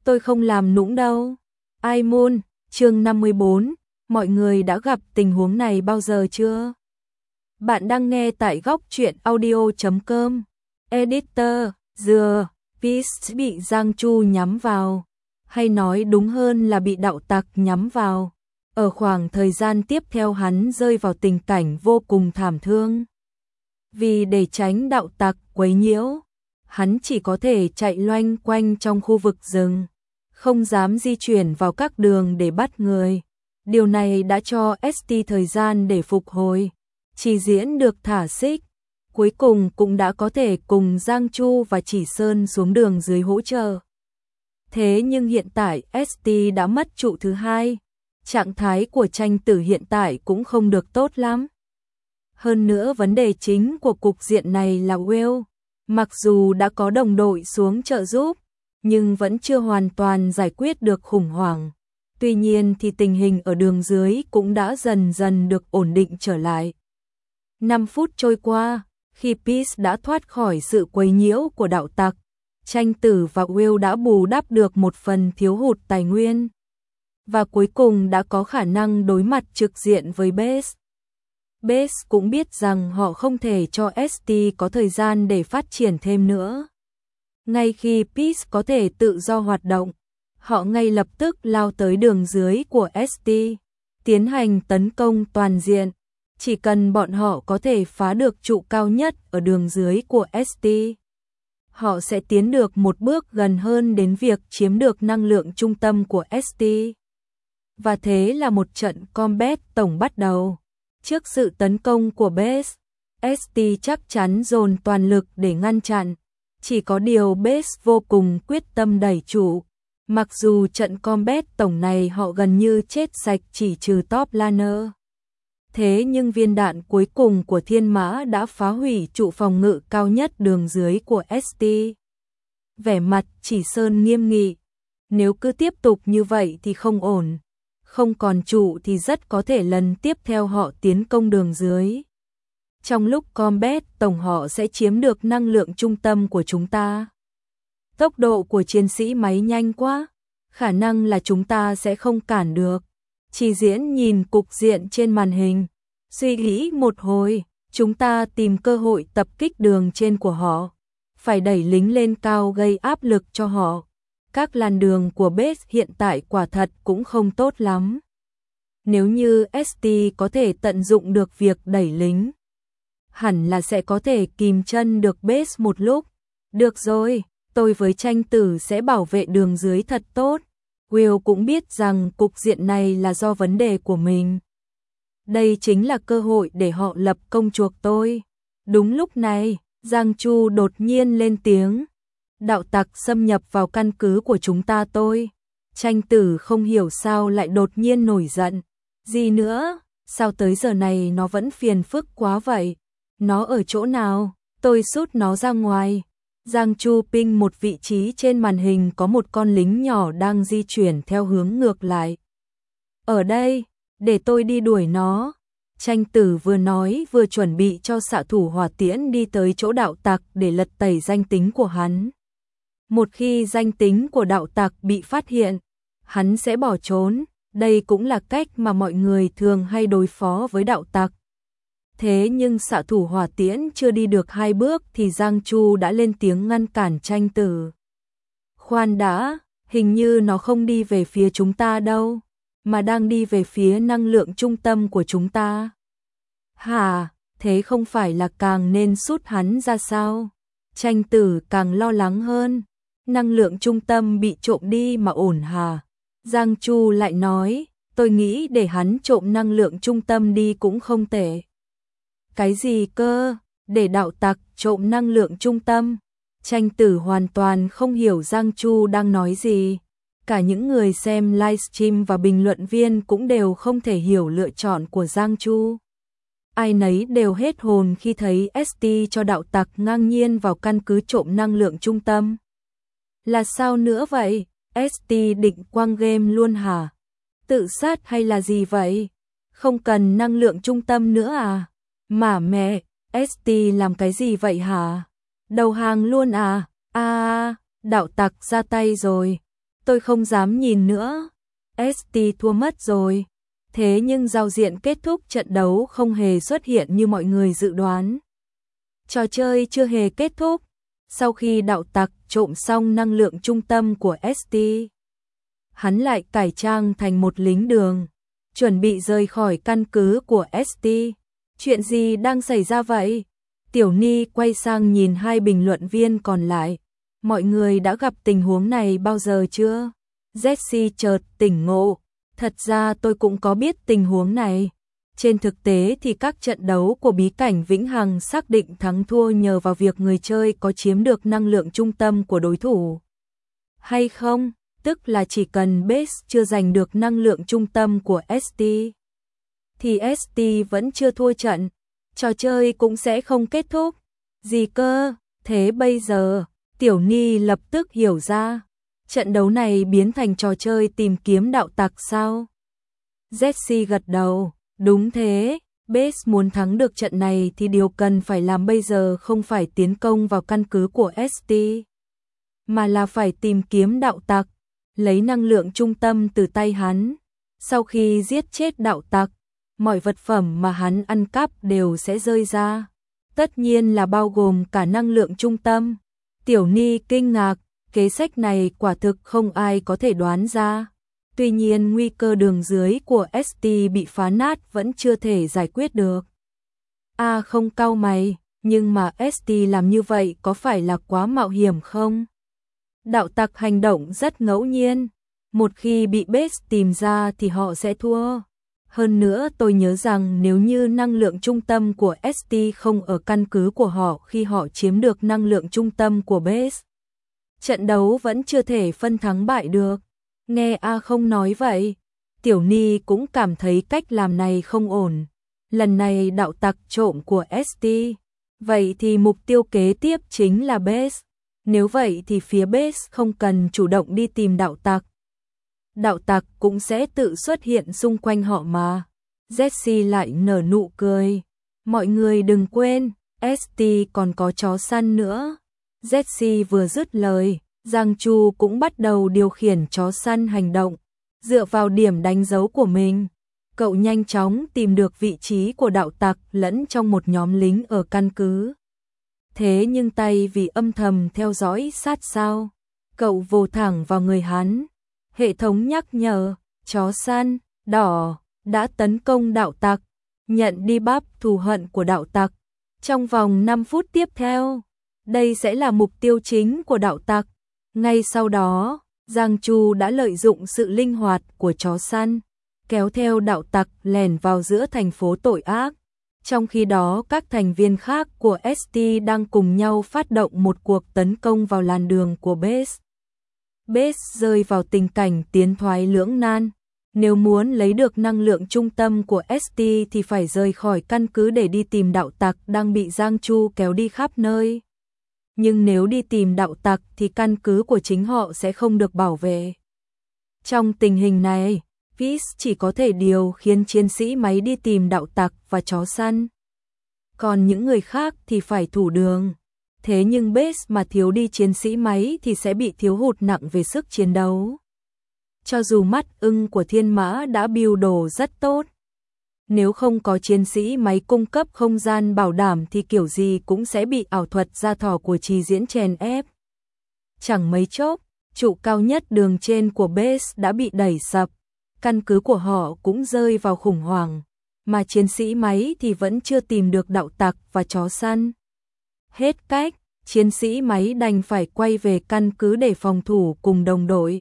tôi không làm nũng đâu. Ai Moon, chương 54, mọi người đã gặp tình huống này bao giờ chưa? Bạn đang nghe tại góc truyện audio.com. Editor, The Beast bị Giang Chu nhắm vào, hay nói đúng hơn là bị đạo tặc nhắm vào. Ở khoảng thời gian tiếp theo hắn rơi vào tình cảnh vô cùng thảm thương. Vì để tránh đạo tặc quấy nhiễu, hắn chỉ có thể chạy loanh quanh trong khu vực rừng, không dám di chuyển vào các đường để bắt người. Điều này đã cho ST thời gian để phục hồi, chỉ diễn được thả xích. Cuối cùng cũng đã có thể cùng Giang Chu và Chỉ Sơn xuống đường dưới hỗ trợ. Thế nhưng hiện tại ST đã mất trụ thứ hai, trạng thái của Tranh Tử hiện tại cũng không được tốt lắm. Hơn nữa vấn đề chính của cục diện này là Will, mặc dù đã có đồng đội xuống trợ giúp, nhưng vẫn chưa hoàn toàn giải quyết được khủng hoảng. Tuy nhiên thì tình hình ở đường dưới cũng đã dần dần được ổn định trở lại. 5 phút trôi qua, khi Peace đã thoát khỏi sự quấy nhiễu của đạo tặc, Tranh Tử và Will đã bù đắp được một phần thiếu hụt tài nguyên, và cuối cùng đã có khả năng đối mặt trực diện với Base. Base cũng biết rằng họ không thể cho ST có thời gian để phát triển thêm nữa. Ngay khi Peace có thể tự do hoạt động, họ ngay lập tức lao tới đường dưới của ST, tiến hành tấn công toàn diện. Chỉ cần bọn họ có thể phá được trụ cao nhất ở đường dưới của ST, họ sẽ tiến được một bước gần hơn đến việc chiếm được năng lượng trung tâm của ST. Và thế là một trận combat tổng bắt đầu. Trước sự tấn công của Base, ST chắc chắn dồn toàn lực để ngăn chặn. Chỉ có điều Base vô cùng quyết tâm đẩy trụ. Mặc dù trận combat tổng này họ gần như chết sạch chỉ trừ top laner. Thế nhưng viên đạn cuối cùng của Thiên Mã đã phá hủy trụ phòng ngự cao nhất đường dưới của ST. Vẻ mặt Chỉ Sơn nghiêm nghị. Nếu cứ tiếp tục như vậy thì không ổn. Không còn trụ thì rất có thể lần tiếp theo họ tiến công đường dưới. Trong lúc combat tổng họ sẽ chiếm được năng lượng trung tâm của chúng ta. Tốc độ của chiến sĩ máy nhanh quá, khả năng là chúng ta sẽ không cản được. Chỉ Diễn nhìn cục diện trên màn hình, suy nghĩ một hồi, chúng ta tìm cơ hội tập kích đường trên của họ, phải đẩy lính lên cao gây áp lực cho họ. Các làn đường của Base hiện tại quả thật cũng không tốt lắm. Nếu như ST có thể tận dụng được việc đẩy lính, hẳn là sẽ có thể kìm chân được Base một lúc. Được rồi, tôi với Tranh Tử sẽ bảo vệ đường dưới thật tốt. Will cũng biết rằng cục diện này là do vấn đề của mình. Đây chính là cơ hội để họ lập công chuộc tôi. Đúng lúc này, Giang Chu đột nhiên lên tiếng. Đạo tặc xâm nhập vào căn cứ của chúng ta tôi. Tranh Tử không hiểu sao lại đột nhiên nổi giận. Gì nữa, sao tới giờ này nó vẫn phiền phức quá vậy? Nó ở chỗ nào? Tôi sút nó ra ngoài. Giang Chu ping một vị trí trên màn hình có một con lính nhỏ đang di chuyển theo hướng ngược lại. Ở đây, để tôi đi đuổi nó. Tranh Tử vừa nói vừa chuẩn bị cho xạ thủ hỏa tiễn đi tới chỗ đạo tặc để lật tẩy danh tính của hắn. Một khi danh tính của đạo tặc bị phát hiện, hắn sẽ bỏ trốn. Đây cũng là cách mà mọi người thường hay đối phó với đạo tặc. Thế nhưng xạ thủ hỏa tiễn chưa đi được 2 bước thì Giang Chu đã lên tiếng ngăn cản Tranh Tử. Khoan đã, hình như nó không đi về phía chúng ta đâu, mà đang đi về phía năng lượng trung tâm của chúng ta. Hả, thế không phải là càng nên sút hắn ra sao? Tranh Tử càng lo lắng hơn. Năng lượng trung tâm bị trộm đi mà ổn hả? Giang Chu lại nói, tôi nghĩ để hắn trộm năng lượng trung tâm đi cũng không tệ. Cái gì cơ? Để đạo tặc trộm năng lượng trung tâm? Tranh Tử hoàn toàn không hiểu Giang Chu đang nói gì. Cả những người xem livestream và bình luận viên cũng đều không thể hiểu lựa chọn của Giang Chu. Ai nấy đều hết hồn khi thấy ST cho đạo tặc ngang nhiên vào căn cứ trộm năng lượng trung tâm. Là sao nữa vậy? ST định quăng game luôn hả? Tự sát hay là gì vậy? Không cần năng lượng trung tâm nữa à? Mà mẹ, ST làm cái gì vậy hả? Đầu hàng luôn à? À, đạo tặc ra tay rồi. Tôi không dám nhìn nữa. ST thua mất rồi. Thế nhưng giao diện kết thúc trận đấu không hề xuất hiện như mọi người dự đoán. Trò chơi chưa hề kết thúc. Sau khi đạo tặc trộm xong năng lượng trung tâm của ST, hắn lại cải trang thành một lính đường, chuẩn bị rời khỏi căn cứ của ST. Chuyện gì đang xảy ra vậy? Tiểu Ni quay sang nhìn hai bình luận viên còn lại. Mọi người đã gặp tình huống này bao giờ chưa? Jessie chợt tỉnh ngộ. Thật ra tôi cũng có biết tình huống này. Trên thực tế thì các trận đấu của bí cảnh Vĩnh Hằng xác định thắng thua nhờ vào việc người chơi có chiếm được năng lượng trung tâm của đối thủ hay không, tức là chỉ cần base chưa giành được năng lượng trung tâm của ST thì ST vẫn chưa thua trận, trò chơi cũng sẽ không kết thúc. Gì cơ? Thế bây giờ, Tiểu Ni lập tức hiểu ra, trận đấu này biến thành trò chơi tìm kiếm đạo tặc sao? Jessie gật đầu. Đúng thế, base muốn thắng được trận này thì điều cần phải làm bây giờ không phải tiến công vào căn cứ của ST, mà là phải tìm kiếm đạo tặc, lấy năng lượng trung tâm từ tay hắn. Sau khi giết chết đạo tặc, mọi vật phẩm mà hắn ăn cắp đều sẽ rơi ra. Tất nhiên là bao gồm cả năng lượng trung tâm. Tiểu Ni kinh ngạc, kế sách này quả thực không ai có thể đoán ra. Tuy nhiên nguy cơ đường dưới của ST bị phá nát vẫn chưa thể giải quyết được. Không cau mày, nhưng mà ST làm như vậy có phải là quá mạo hiểm không? Đạo tặc hành động rất ngẫu nhiên, một khi bị base tìm ra thì họ sẽ thua. Hơn nữa tôi nhớ rằng nếu như năng lượng trung tâm của ST không ở căn cứ của họ khi họ chiếm được năng lượng trung tâm của base, trận đấu vẫn chưa thể phân thắng bại được. Nghe không nói vậy, Tiểu Ni cũng cảm thấy cách làm này không ổn. Lần này đạo tặc trộm của ST, vậy thì mục tiêu kế tiếp chính là base. Nếu vậy thì phía base không cần chủ động đi tìm đạo tặc. Đạo tặc cũng sẽ tự xuất hiện xung quanh họ mà. Jessie lại nở nụ cười. Mọi người đừng quên, ST còn có chó săn nữa. Jessie vừa dứt lời, Giang Chu cũng bắt đầu điều khiển chó săn hành động. Dựa vào điểm đánh dấu của mình, cậu nhanh chóng tìm được vị trí của đạo tặc lẫn trong một nhóm lính ở căn cứ. Thế nhưng tay vì âm thầm theo dõi sát sao, cậu vồ thẳng vào người hắn. Hệ thống nhắc nhở, chó săn đỏ đã tấn công đạo tặc, nhận đi bắp thù hận của đạo tặc. Trong vòng 5 phút tiếp theo, đây sẽ là mục tiêu chính của đạo tặc. Ngay sau đó, Giang Chu đã lợi dụng sự linh hoạt của chó săn, kéo theo đạo tặc lẻn vào giữa thành phố tội ác. Trong khi đó các thành viên khác của ST đang cùng nhau phát động một cuộc tấn công vào làn đường của base. Base rơi vào tình cảnh tiến thoái lưỡng nan. Nếu muốn lấy được năng lượng trung tâm của ST thì phải rời khỏi căn cứ để đi tìm đạo tặc đang bị Giang Chu kéo đi khắp nơi. Nhưng nếu đi tìm đạo tặc thì căn cứ của chính họ sẽ không được bảo vệ. Trong tình hình này, Peace chỉ có thể điều khiến chiến sĩ máy đi tìm đạo tặc và chó săn. Còn những người khác thì phải thủ đường. Thế nhưng base mà thiếu đi chiến sĩ máy thì sẽ bị thiếu hụt nặng về sức chiến đấu. Cho dù mắt ưng của Thiên Mã đã build đồ rất tốt, nếu không có chiến sĩ máy cung cấp không gian bảo đảm thì kiểu gì cũng sẽ bị ảo thuật gia thỏ của trì diễn chèn ép. Chẳng mấy chốc, trụ cao nhất đường trên của base đã bị đẩy sập, căn cứ của họ cũng rơi vào khủng hoảng, mà chiến sĩ máy thì vẫn chưa tìm được đạo tặc và chó săn. Hết cách, chiến sĩ máy đành phải quay về căn cứ để phòng thủ cùng đồng đội.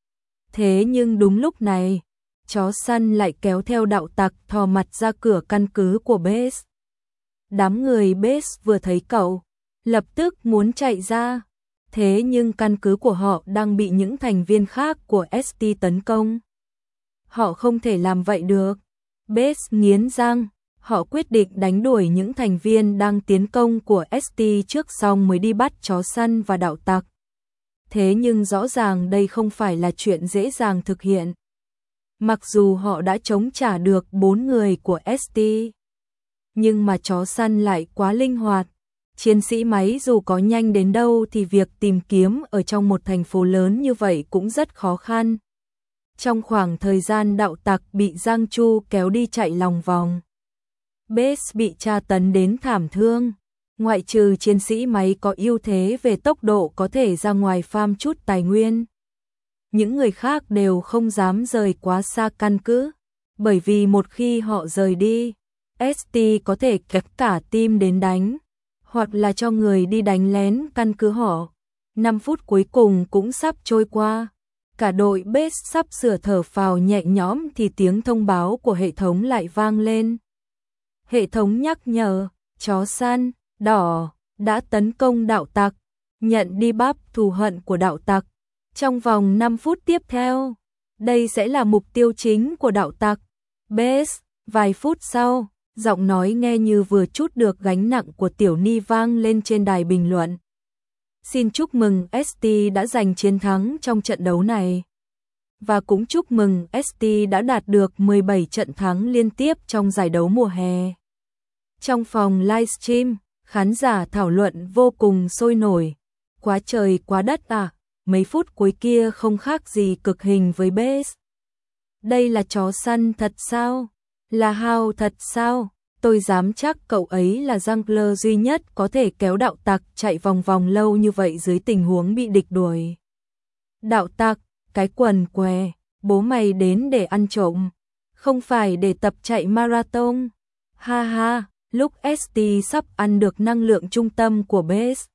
Thế nhưng đúng lúc này, chó săn lại kéo theo đạo tặc thò mặt ra cửa căn cứ của base. Đám người base vừa thấy cậu, lập tức muốn chạy ra. Thế nhưng căn cứ của họ đang bị những thành viên khác của ST tấn công. Họ không thể làm vậy được. Base nghiến răng, họ quyết định đánh đuổi những thành viên đang tiến công của ST trước xong mới đi bắt chó săn và đạo tặc. Thế nhưng rõ ràng đây không phải là chuyện dễ dàng thực hiện. Mặc dù họ đã chống trả được 4 người của ST, nhưng mà chó săn lại quá linh hoạt. Chiến sĩ máy dù có nhanh đến đâu thì việc tìm kiếm ở trong một thành phố lớn như vậy cũng rất khó khăn. Trong khoảng thời gian đạo tặc bị Giang Chu kéo đi chạy lòng vòng, Base bị tra tấn đến thảm thương. Ngoại trừ chiến sĩ máy có ưu thế về tốc độ có thể ra ngoài farm chút tài nguyên, những người khác đều không dám rời quá xa căn cứ, bởi vì một khi họ rời đi, ST có thể kéo cả team đến đánh, hoặc là cho người đi đánh lén căn cứ họ. 5 phút cuối cùng cũng sắp trôi qua. Cả đội Base sắp sửa thở phào nhẹ nhõm thì tiếng thông báo của hệ thống lại vang lên. Hệ thống nhắc nhở, chó săn đỏ đã tấn công đạo tặc, nhận debuff thù hận của đạo tặc trong vòng 5 phút tiếp theo. Đây sẽ là mục tiêu chính của đạo tặc. Base, vài phút sau, giọng nói nghe như vừa trút được gánh nặng của Tiểu Ni vang lên trên đài bình luận. Xin chúc mừng ST đã giành chiến thắng trong trận đấu này. Và cũng chúc mừng ST đã đạt được 17 trận thắng liên tiếp trong giải đấu mùa hè. Trong phòng livestream, khán giả thảo luận vô cùng sôi nổi. Quá trời quá đất à, mấy phút cuối kia không khác gì cực hình với Base. Đây là chó săn thật sao? Là Hao thật sao? Tôi dám chắc cậu ấy là jungler duy nhất có thể kéo đạo tặc chạy vòng vòng lâu như vậy dưới tình huống bị địch đuổi. Đạo tặc, cái quần què, bố mày đến để ăn trộm, không phải để tập chạy marathon. Ha ha, lúc ST sắp ăn được năng lượng trung tâm của Base,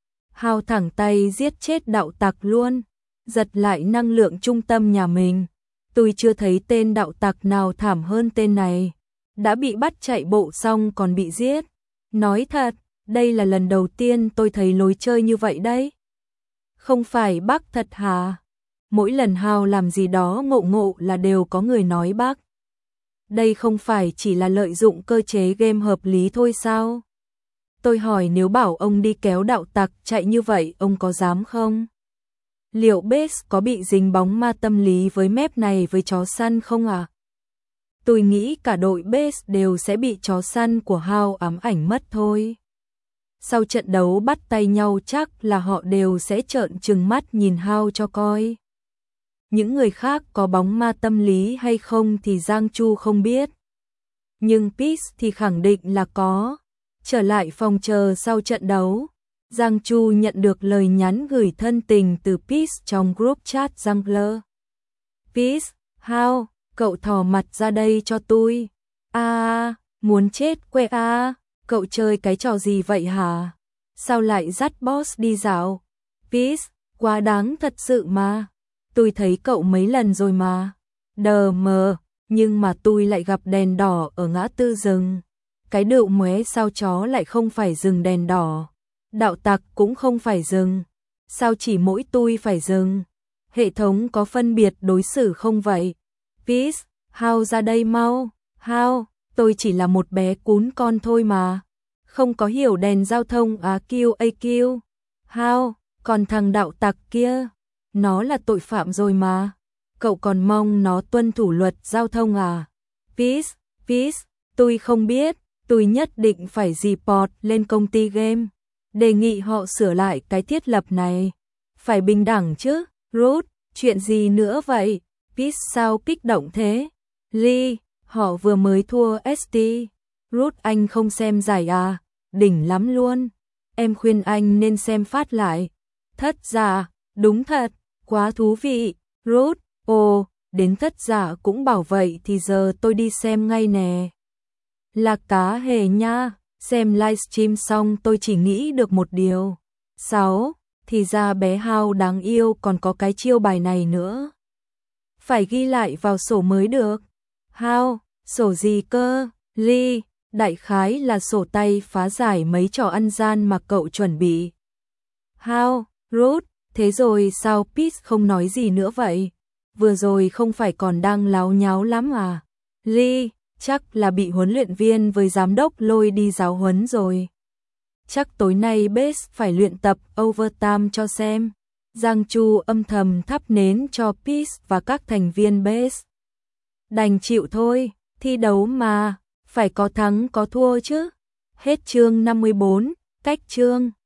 Hao thẳng tay giết chết đạo tặc luôn, giật lại năng lượng trung tâm nhà mình. Tôi chưa thấy tên đạo tặc nào thảm hơn tên này. Đã bị bắt chạy bộ xong còn bị giết. Nói thật, đây là lần đầu tiên tôi thấy lối chơi như vậy đấy. Không phải bác thật hả? Mỗi lần Hao làm gì đó ngộ ngộ là đều có người nói bác. Đây không phải chỉ là lợi dụng cơ chế game hợp lý thôi sao? Tôi hỏi nếu bảo ông đi kéo đạo tặc chạy như vậy ông có dám không? Liệu Base có bị dính bóng ma tâm lý với map này với chó săn không à? Tôi nghĩ cả đội Base đều sẽ bị chó săn của Hao ám ảnh mất thôi. Sau trận đấu bắt tay nhau chắc là họ đều sẽ trợn trừng mắt nhìn Hao cho coi. Những người khác có bóng ma tâm lý hay không thì Giang Chu không biết. Nhưng Peace thì khẳng định là có. Trở lại phòng chờ sau trận đấu, Giang Chu nhận được lời nhắn gửi thân tình từ Peace trong group chat Jungler. Peace, Hao, cậu thò mặt ra đây cho tôi. Muốn chết que cậu chơi cái trò gì vậy hả? Sao lại dắt boss đi dạo? Peace, quá đáng thật sự mà. Tôi thấy cậu mấy lần rồi mà. Đờ mờ, nhưng mà tôi lại gặp đèn đỏ ở ngã tư rừng. Cái đựu móe sao chó lại không phải dừng đèn đỏ. Đạo tặc cũng không phải dừng. Sao chỉ mỗi tôi phải dừng? Hệ thống có phân biệt đối xử không vậy? Peace, Hao ra đây mau. Hao, tôi chỉ là một bé cún con thôi mà. Không có hiểu đèn giao thông AQ. Hao, còn thằng đạo tặc kia, nó là tội phạm rồi mà. Cậu còn mong nó tuân thủ luật giao thông à? Peace, tôi không biết. Tôi nhất định phải report lên công ty game. Đề nghị họ sửa lại cái thiết lập này. Phải bình đẳng chứ. Ruth, chuyện gì nữa vậy? Peace sao kích động thế? Lee, họ vừa mới thua ST. Ruth anh không xem giải à? Đỉnh lắm luôn. Em khuyên anh nên xem phát lại. Thất giả, đúng thật, quá thú vị. Ruth, ồ, đến thất giả cũng bảo vậy thì giờ tôi đi xem ngay nè. Là cá hề nha, xem livestream xong tôi chỉ nghĩ được một điều. 6. Thì ra bé Hao đáng yêu còn có cái chiêu bài này nữa. Phải ghi lại vào sổ mới được. Hao, sổ gì cơ? Lee, đại khái là sổ tay phá giải mấy trò ăn gian mà cậu chuẩn bị. Hao, Ruth, thế rồi sao Peace không nói gì nữa vậy? Vừa rồi không phải còn đang láo nháo lắm à? Lee, chắc là bị huấn luyện viên với giám đốc lôi đi giáo huấn rồi. Chắc tối nay Base phải luyện tập overtime cho xem. Giang Chu âm thầm thắp nến cho Peace và các thành viên Base. Đành chịu thôi, thi đấu mà, phải có thắng có thua chứ. Hết chương 54, Cách chương